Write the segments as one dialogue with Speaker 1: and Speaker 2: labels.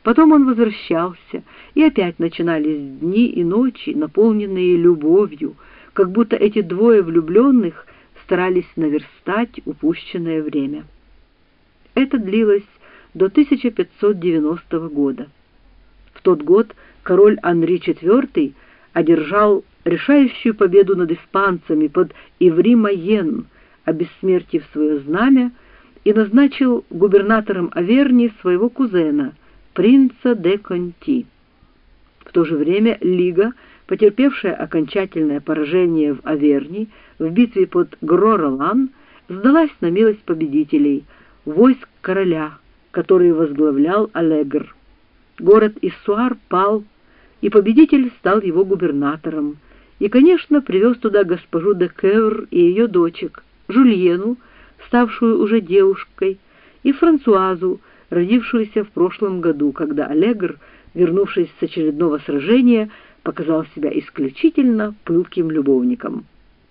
Speaker 1: Потом он возвращался, и опять начинались дни и ночи, наполненные любовью, как будто эти двое влюбленных старались наверстать упущенное время. Это длилось до 1590 года. В тот год король Анри IV одержал решающую победу над испанцами под Иври-Майен, обессмертив свое знамя, и назначил губернатором Аверни своего кузена, принца де Конти. В то же время Лига, потерпевшая окончательное поражение в Аверни в битве под Гро-Ролан, сдалась на милость победителей, войск короля, который возглавлял Алегр. Город Иссуар пал, и победитель стал его губернатором, и, конечно, привез туда госпожу де Кевр и ее дочек, Жульену, ставшую уже девушкой, и Франсуазу, родившуюся в прошлом году, когда Алегр, вернувшись с очередного сражения, показал себя исключительно пылким любовником.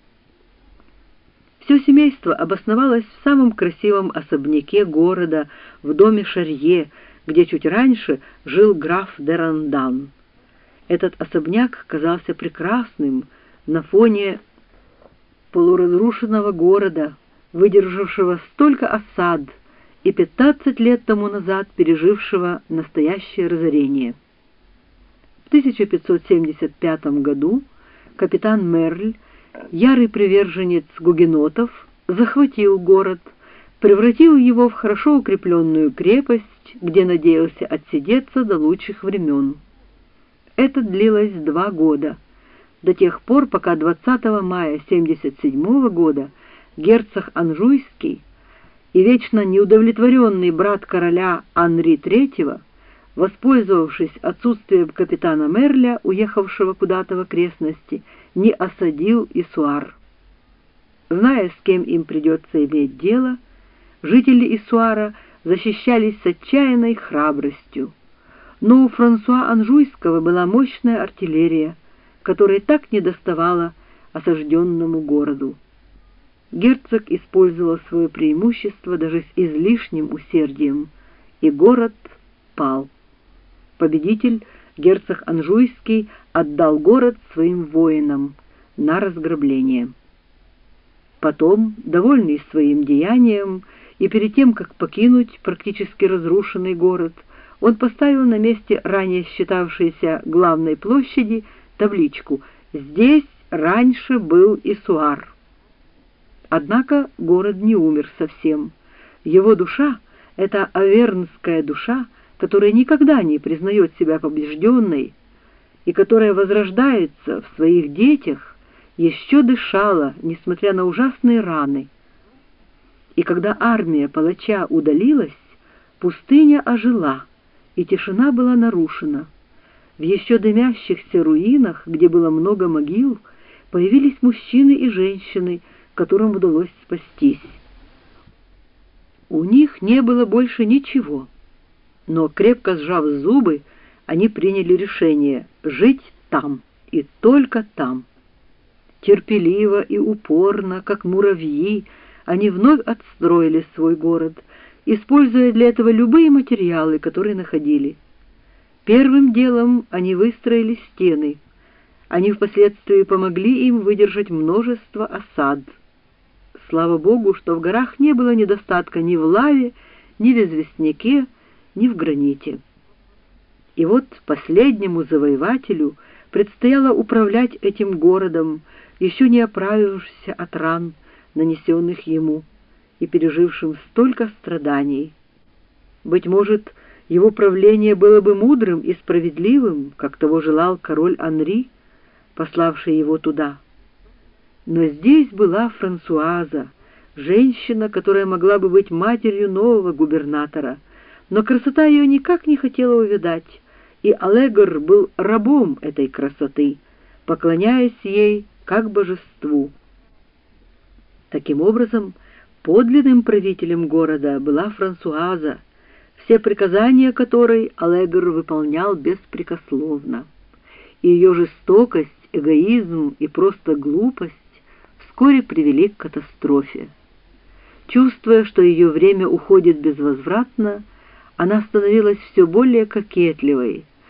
Speaker 1: Все семейство обосновалось в самом красивом особняке города, в доме Шарье, где чуть раньше жил граф де Рандан. Этот особняк казался прекрасным на фоне полуразрушенного города, выдержавшего столько осад и 15 лет тому назад пережившего настоящее разорение. В 1575 году капитан Мерль, ярый приверженец гугенотов, захватил город, превратил его в хорошо укрепленную крепость, где надеялся отсидеться до лучших времен. Это длилось 2 года, до тех пор, пока 20 мая 1977 года герцог Анжуйский и вечно неудовлетворенный брат короля Анри III, воспользовавшись отсутствием капитана Мерля, уехавшего куда-то в окрестности, не осадил Иссуар. Зная, с кем им придется иметь дело, жители Иссуара защищались с отчаянной храбростью. Но у Франсуа Анжуйского была мощная артиллерия, которой так недоставало осажденному городу. Герцог использовал свое преимущество даже с излишним усердием, и город пал. Победитель, герцог Анжуйский, отдал город своим воинам на разграбление. Потом, довольный своим деянием, и перед тем, как покинуть практически разрушенный город, он поставил на месте ранее считавшейся главной площади табличку «Здесь раньше был Иссуар». Однако город не умер совсем. Его душа, эта авернская душа, которая никогда не признает себя побежденной и которая возрождается в своих детях, еще дышала, несмотря на ужасные раны. И когда армия палача удалилась, пустыня ожила, и тишина была нарушена. В еще дымящихся руинах, где было много могил, появились мужчины и женщины, которым удалось спастись. У них не было больше ничего, но, крепко сжав зубы, они приняли решение жить там и только там. Терпеливо и упорно, как муравьи, они вновь отстроили свой город, используя для этого любые материалы, которые находили. Первым делом они выстроили стены. Они впоследствии помогли им выдержать множество осад. Слава Богу, что в горах не было недостатка ни в лаве, ни в известняке, ни в граните. И вот последнему завоевателю предстояло управлять этим городом, еще не оправившимся от ран, нанесенных ему, и пережившим столько страданий. Быть может, его правление было бы мудрым и справедливым, как того желал король Анри, пославший его туда. Но здесь была Франсуаза, женщина, которая могла бы быть матерью нового губернатора, но красота ее никак не хотела увядать, и Алегр был рабом этой красоты, поклоняясь ей как божеству. Таким образом, подлинным правителем города была Франсуаза, все приказания которой Алегр выполнял беспрекословно. И ее жестокость, эгоизм и просто глупость вскоре привели к катастрофе. Чувствуя, что ее время уходит безвозвратно, она становилась все более кокетливой,